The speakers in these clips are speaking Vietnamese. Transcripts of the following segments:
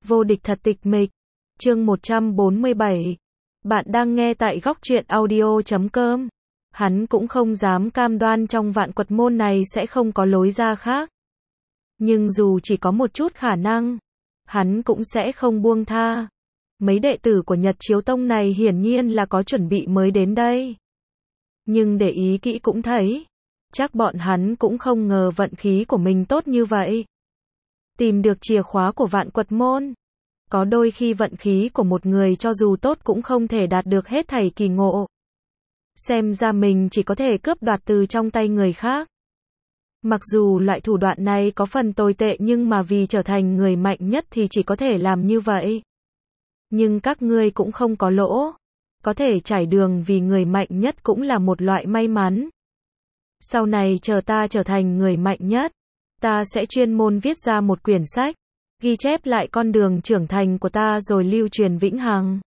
Vô địch thật tịch mịch. Chương 147. Bạn đang nghe tại góc truyện audio.com. Hắn cũng không dám cam đoan trong vạn quật môn này sẽ không có lối ra khác. Nhưng dù chỉ có một chút khả năng, hắn cũng sẽ không buông tha. Mấy đệ tử của Nhật Chiếu Tông này hiển nhiên là có chuẩn bị mới đến đây. Nhưng để ý kỹ cũng thấy, chắc bọn hắn cũng không ngờ vận khí của mình tốt như vậy. Tìm được chìa khóa của vạn quật môn. Có đôi khi vận khí của một người cho dù tốt cũng không thể đạt được hết thảy kỳ ngộ. Xem ra mình chỉ có thể cướp đoạt từ trong tay người khác. Mặc dù loại thủ đoạn này có phần tồi tệ nhưng mà vì trở thành người mạnh nhất thì chỉ có thể làm như vậy. Nhưng các ngươi cũng không có lỗ. Có thể trải đường vì người mạnh nhất cũng là một loại may mắn. Sau này chờ ta trở thành người mạnh nhất, ta sẽ chuyên môn viết ra một quyển sách, ghi chép lại con đường trưởng thành của ta rồi lưu truyền vĩnh hằng.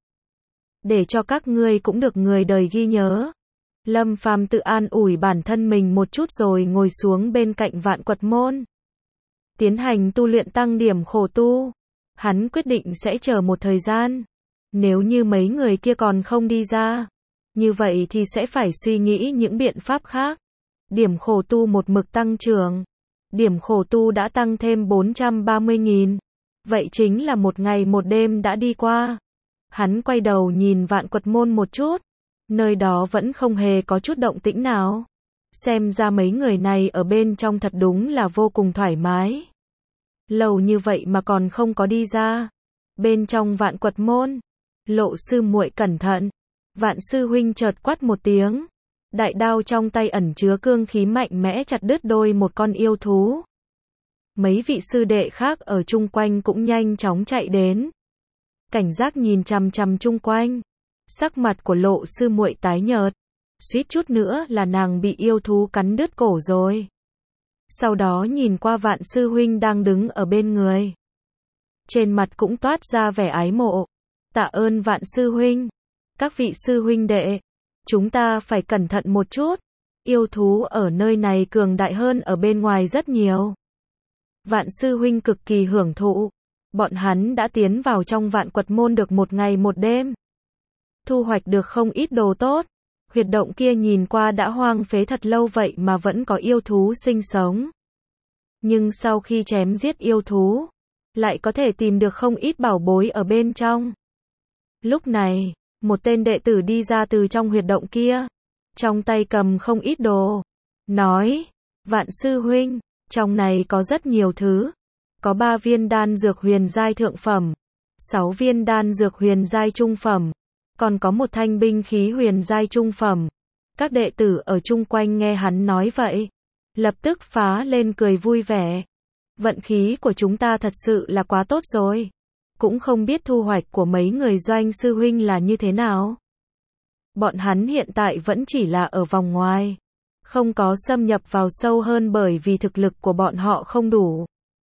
Để cho các ngươi cũng được người đời ghi nhớ. Lâm Phàm tự an ủi bản thân mình một chút rồi ngồi xuống bên cạnh vạn quật môn. Tiến hành tu luyện tăng điểm khổ tu. Hắn quyết định sẽ chờ một thời gian. Nếu như mấy người kia còn không đi ra, như vậy thì sẽ phải suy nghĩ những biện pháp khác. Điểm khổ tu một mực tăng trưởng. Điểm khổ tu đã tăng thêm 430.000. Vậy chính là một ngày một đêm đã đi qua. Hắn quay đầu nhìn vạn quật môn một chút. Nơi đó vẫn không hề có chút động tĩnh nào. Xem ra mấy người này ở bên trong thật đúng là vô cùng thoải mái. Lâu như vậy mà còn không có đi ra. Bên trong vạn quật môn, Lộ sư muội cẩn thận. Vạn sư huynh chợt quát một tiếng. Đại đao trong tay ẩn chứa cương khí mạnh mẽ chặt đứt đôi một con yêu thú. Mấy vị sư đệ khác ở chung quanh cũng nhanh chóng chạy đến. Cảnh giác nhìn chằm chằm chung quanh. Sắc mặt của Lộ sư muội tái nhợt. Suýt chút nữa là nàng bị yêu thú cắn đứt cổ rồi. Sau đó nhìn qua Vạn sư huynh đang đứng ở bên người. Trên mặt cũng toát ra vẻ ái mộ. Tạ ơn Vạn sư huynh. Các vị sư huynh đệ, chúng ta phải cẩn thận một chút. Yêu thú ở nơi này cường đại hơn ở bên ngoài rất nhiều. Vạn sư huynh cực kỳ hưởng thụ. Bọn hắn đã tiến vào trong vạn quật môn được một ngày một đêm. Thu hoạch được không ít đồ tốt. Huyệt động kia nhìn qua đã hoang phế thật lâu vậy mà vẫn có yêu thú sinh sống. Nhưng sau khi chém giết yêu thú, lại có thể tìm được không ít bảo bối ở bên trong. Lúc này, một tên đệ tử đi ra từ trong huyệt động kia. Trong tay cầm không ít đồ. Nói, Vạn sư huynh, trong này có rất nhiều thứ. Có 3 viên đan dược huyền giai thượng phẩm, 6 viên đan dược huyền giai trung phẩm, còn có một thanh binh khí huyền giai trung phẩm. Các đệ tử ở chung quanh nghe hắn nói vậy, lập tức phá lên cười vui vẻ. Vận khí của chúng ta thật sự là quá tốt rồi. Cũng không biết thu hoạch của mấy người Doanh sư huynh là như thế nào. Bọn hắn hiện tại vẫn chỉ là ở vòng ngoài, không có xâm nhập vào sâu hơn bởi vì thực lực của bọn họ không đủ.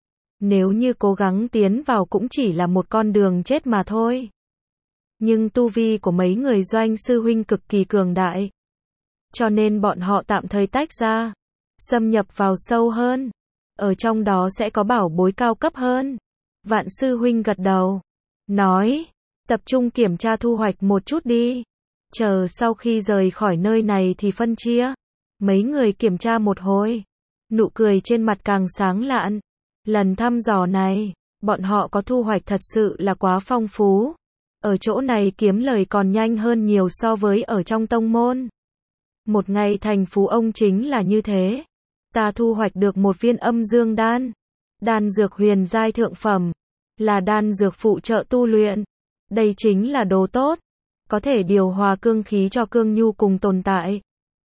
Nếu như cố gắng tiến vào cũng chỉ là một con đường chết mà thôi. Nhưng tu vi của mấy người Doanh sư huynh cực kỳ cường đại. Cho nên bọn họ tạm thời tách ra, xâm nhập vào sâu hơn. Ở trong đó sẽ có bảo bối cao cấp hơn. Vạn sư huynh gật đầu, nói, tập trung kiểm tra thu hoạch một chút đi. Chờ sau khi rời khỏi nơi này thì phân chia. Mấy người kiểm tra một hồi. Nụ cười trên mặt càng sáng lạn. Lần thăm dò này, bọn họ có thu hoạch thật sự là quá phong phú. Ở chỗ này kiếm lời còn nhanh hơn nhiều so với ở trong tông môn. Một ngày thành phú ông chính là như thế. Ta thu hoạch được một viên âm dương đan. Đan dược huyền giai thượng phẩm. Là đan dược phụ trợ tu luyện. Đây chính là đồ tốt. Có thể điều hòa cương khí cho cương nhu cùng tồn tại.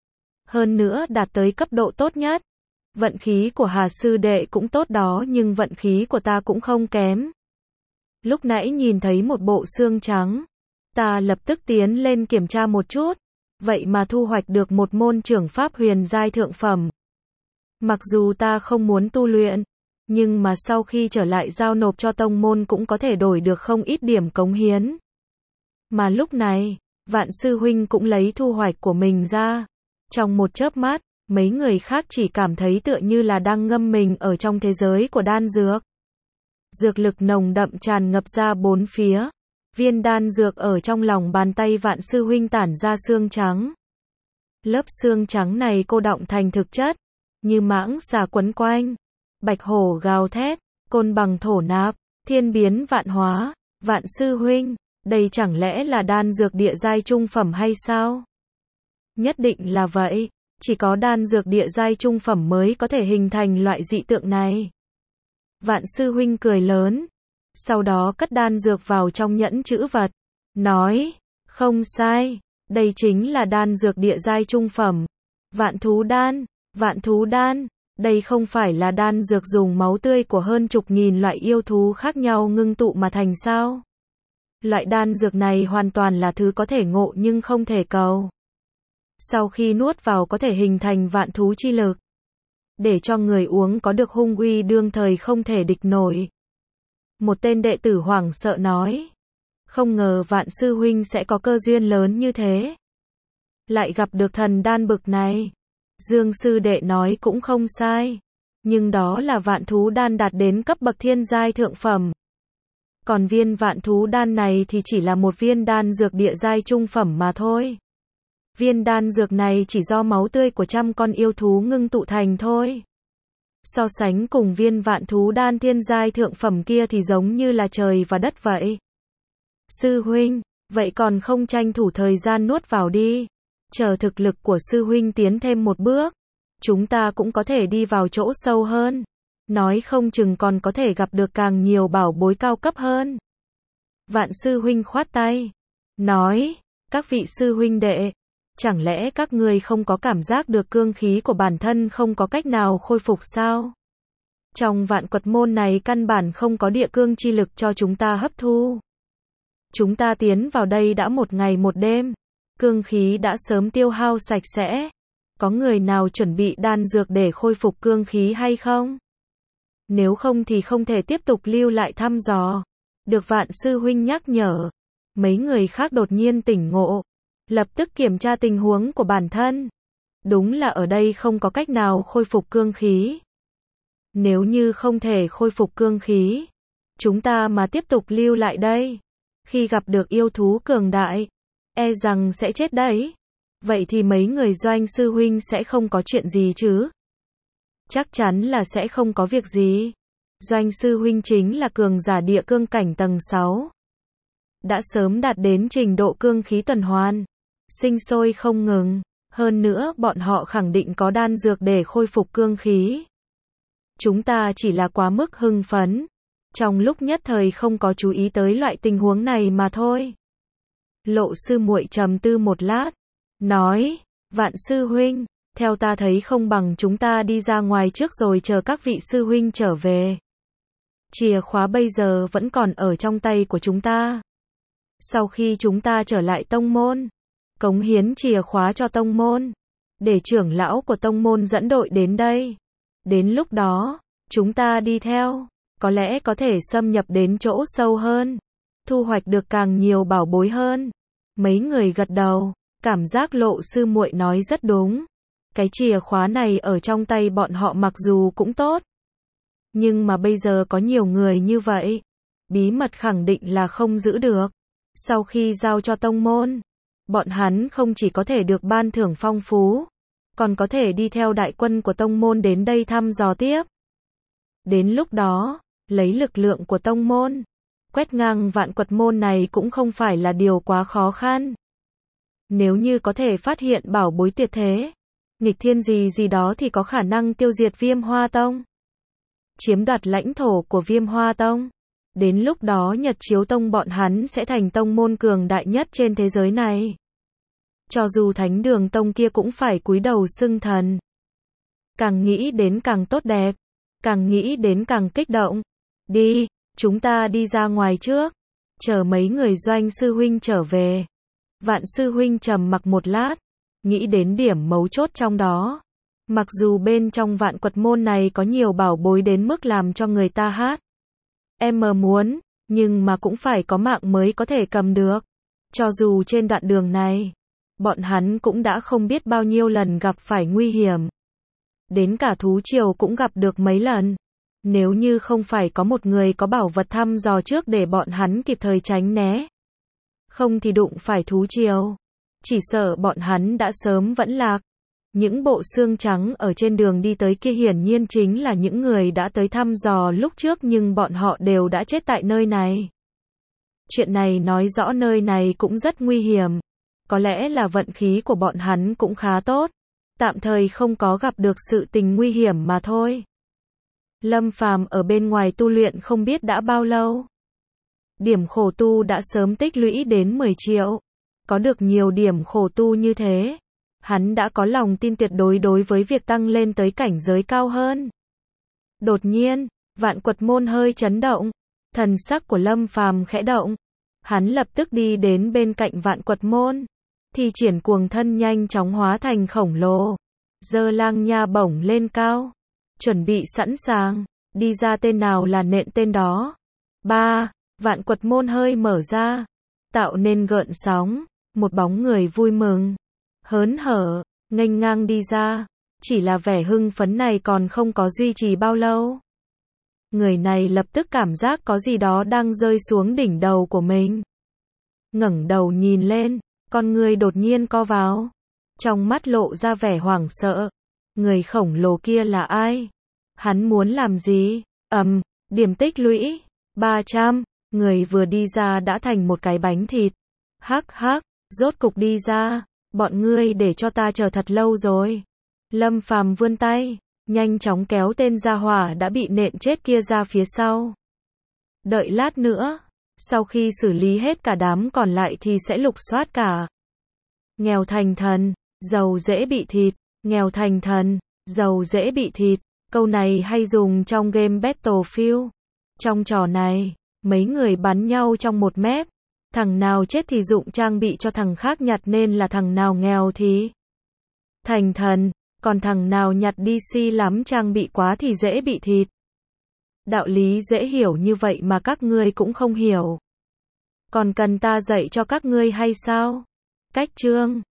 Hơn nữa đạt tới cấp độ tốt nhất. Vận khí của Hà sư đệ cũng tốt đó nhưng vận khí của ta cũng không kém. Lúc nãy nhìn thấy một bộ xương trắng. Ta lập tức tiến lên kiểm tra một chút. Vậy mà thu hoạch được một môn trưởng pháp huyền giai thượng phẩm. Mặc dù ta không muốn tu luyện, nhưng mà sau khi trở lại giao nộp cho tông môn cũng có thể đổi được không ít điểm cống hiến. Mà lúc này, Vạn sư huynh cũng lấy thu hoạch của mình ra. Trong một chớp mắt, mấy người khác chỉ cảm thấy tựa như là đang ngâm mình ở trong thế giới của đan dược. Dược lực nồng đậm tràn ngập ra bốn phía. Viên đan dược ở trong lòng bàn tay Vạn sư huynh tản ra xương trắng. Lớp xương trắng này cô đọng thành thực chất, như mãng xà quấn quanh, bạch hổ gào thét, côn bằng thổ nạp, thiên biến vạn hóa. Vạn sư huynh, đây chẳng lẽ là đan dược địa giai trung phẩm hay sao? Nhất định là vậy, chỉ có đan dược địa giai trung phẩm mới có thể hình thành loại dị tượng này. Vạn sư huynh cười lớn, sau đó cất đan dược vào trong nhẫn trữ vật, nói, không sai, đây chính là đan dược địa giai trung phẩm. Vạn thú đan, đây không phải là đan dược dùng máu tươi của hơn chục nghìn loại yêu thú khác nhau ngưng tụ mà thành sao? Loại đan dược này hoàn toàn là thứ có thể ngộ nhưng không thể cầu. Sau khi nuốt vào có thể hình thành vạn thú chi lực, để cho người uống có được hung uy đương thời không thể địch nổi. Một tên đệ tử hoảng sợ nói, không ngờ Vạn sư huynh sẽ có cơ duyên lớn như thế, lại gặp được thần đan bực này. Dương sư đệ nói cũng không sai, nhưng đó là vạn thú đan đạt đến cấp bậc thiên giai thượng phẩm. Còn viên vạn thú đan này thì chỉ là một viên đan dược địa giai trung phẩm mà thôi. Viên đan dược này chỉ do máu tươi của trăm con yêu thú ngưng tụ thành thôi. So sánh cùng viên vạn thú đan thiên giai thượng phẩm kia thì giống như là trời và đất vậy. Sư huynh, vậy còn không tranh thủ thời gian nuốt vào đi. Chờ thực lực của sư huynh tiến thêm một bước, chúng ta cũng có thể đi vào chỗ sâu hơn. Nói không chừng còn có thể gặp được càng nhiều bảo bối cao cấp hơn. Vạn sư huynh khoát tay, nói, các vị sư huynh đệ, chẳng lẽ các ngươi không có cảm giác được cương khí của bản thân không có cách nào khôi phục sao? Trong vạn quật môn này căn bản không có địa cương chi lực cho chúng ta hấp thu. Chúng ta tiến vào đây đã một ngày một đêm, cương khí đã sớm tiêu hao sạch sẽ. Có người nào chuẩn bị đan dược để khôi phục cương khí hay không? Nếu không thì không thể tiếp tục lưu lại thăm dò. Được Vạn sư huynh nhắc nhở, mấy người khác đột nhiên tỉnh ngộ, lập tức kiểm tra tình huống của bản thân. Đúng là ở đây không có cách nào khôi phục cương khí. Nếu như không thể khôi phục cương khí, chúng ta mà tiếp tục lưu lại đây, khi gặp được yêu thú cường đại, e rằng sẽ chết đấy. Vậy thì mấy người Doanh sư huynh sẽ không có chuyện gì chứ? Chắc chắn là sẽ không có việc gì. Doanh sư huynh chính là cường giả địa cương cảnh tầng 6. Đã sớm đạt đến trình độ cương khí tuần hoàn, sinh sôi không ngừng. Hơn nữa bọn họ khẳng định có đan dược để khôi phục cương khí. Chúng ta chỉ là quá mức hưng phấn, trong lúc nhất thời không có chú ý tới loại tình huống này mà thôi. Lộ sư muội trầm tư một lát, nói, Vạn sư huynh, theo ta thấy không bằng chúng ta đi ra ngoài trước rồi chờ các vị sư huynh trở về. Chìa khóa bây giờ vẫn còn ở trong tay của chúng ta. Sau khi chúng ta trở lại tông môn, cống hiến chìa khóa cho tông môn, để trưởng lão của tông môn dẫn đội đến đây. Đến lúc đó, chúng ta đi theo, có lẽ có thể xâm nhập đến chỗ sâu hơn, thu hoạch được càng nhiều bảo bối hơn. Mấy người gật đầu, cảm giác Lộ sư muội nói rất đúng. Cái chìa khóa này ở trong tay bọn họ mặc dù cũng tốt, nhưng mà bây giờ có nhiều người như vậy, bí mật khẳng định là không giữ được. Sau khi giao cho tông môn, bọn hắn không chỉ có thể được ban thưởng phong phú, còn có thể đi theo đại quân của tông môn đến đây thăm dò tiếp. Đến lúc đó, lấy lực lượng của tông môn, quét ngang vạn quật môn này cũng không phải là điều quá khó khăn. Nếu như có thể phát hiện bảo bối tuyệt thế, nghịch thiên gì đó thì có khả năng tiêu diệt Viêm Hoa Tông, chiếm đoạt lãnh thổ của Viêm Hoa Tông. Đến lúc đó Nhật Chiếu Tông bọn hắn sẽ thành tông môn cường đại nhất trên thế giới này. Cho dù Thánh Đường Tông kia cũng phải cúi đầu xưng thần. Càng nghĩ đến càng tốt đẹp, càng nghĩ đến càng kích động. Đi, chúng ta đi ra ngoài trước, chờ mấy người Doanh sư huynh trở về. Vạn sư huynh trầm mặc một lát, nghĩ đến điểm mấu chốt trong đó. Mặc dù bên trong vạn quật môn này có nhiều bảo bối đến mức làm cho người ta hát em muốn, nhưng mà cũng phải có mạng mới có thể cầm được. Cho dù trên đoạn đường này, bọn hắn cũng đã không biết bao nhiêu lần gặp phải nguy hiểm. Đến cả thú triều cũng gặp được mấy lần. Nếu như không phải có một người có bảo vật thăm dò trước để bọn hắn kịp thời tránh né. Không thì đụng phải thú triều. Chỉ sợ bọn hắn đã sớm vẫn lạc. Những bộ xương trắng ở trên đường đi tới kia hiển nhiên chính là những người đã tới thăm dò lúc trước nhưng bọn họ đều đã chết tại nơi này. Chuyện này nói rõ nơi này cũng rất nguy hiểm. Có lẽ là vận khí của bọn hắn cũng khá tốt. Tạm thời không có gặp được sự tình nguy hiểm mà thôi. Lâm Phàm ở bên ngoài tu luyện không biết đã bao lâu. Điểm khổ tu đã sớm tích lũy đến 10 triệu. Có được nhiều điểm khổ tu như thế, hắn đã có lòng tin tuyệt đối đối với việc tăng lên tới cảnh giới cao hơn. Đột nhiên, Vạn Quật Môn hơi chấn động, thần sắc của Lâm Phàm khẽ động. Hắn lập tức đi đến bên cạnh Vạn Quật Môn, thi triển cuồng thân nhanh chóng hóa thành khổng lồ, giơ lang nha bổng lên cao, chuẩn bị sẵn sàng, đi ra tên nào là nện tên đó. Vạn Quật Môn hơi mở ra, tạo nên gợn sóng, một bóng người vui mừng, hớn hở, nghênh ngang đi ra, chỉ là vẻ hưng phấn này còn không có duy trì bao lâu. Người này lập tức cảm giác có gì đó đang rơi xuống đỉnh đầu của mình. Ngẩng đầu nhìn lên, con người đột nhiên co vào, trong mắt lộ ra vẻ hoảng sợ. Người khổng lồ kia là ai? Hắn muốn làm gì? Điểm tích lũy 300, người vừa đi ra đã thành một cái bánh thịt. Hắc hắc, rốt cục đi ra, bọn ngươi để cho ta chờ thật lâu rồi. Lâm Phàm vươn tay, nhanh chóng kéo tên gia hỏa đã bị nện chết kia ra phía sau. Đợi lát nữa, sau khi xử lý hết cả đám còn lại thì sẽ lục soát cả. Nghèo thành thần, giàu dễ bị thịt, nghèo thành thần, giàu dễ bị thịt, câu này hay dùng trong game Battlefield. Trong trò này, mấy người bắn nhau trong một map, thằng nào chết thì dụng trang bị cho thằng khác nhặt nên là thằng nào nghèo thì thành thần, còn thằng nào nhặt DC lắm trang bị quá thì dễ bị thịt. Đạo lý dễ hiểu như vậy mà các ngươi cũng không hiểu. Còn cần ta dạy cho các ngươi hay sao? Cách chương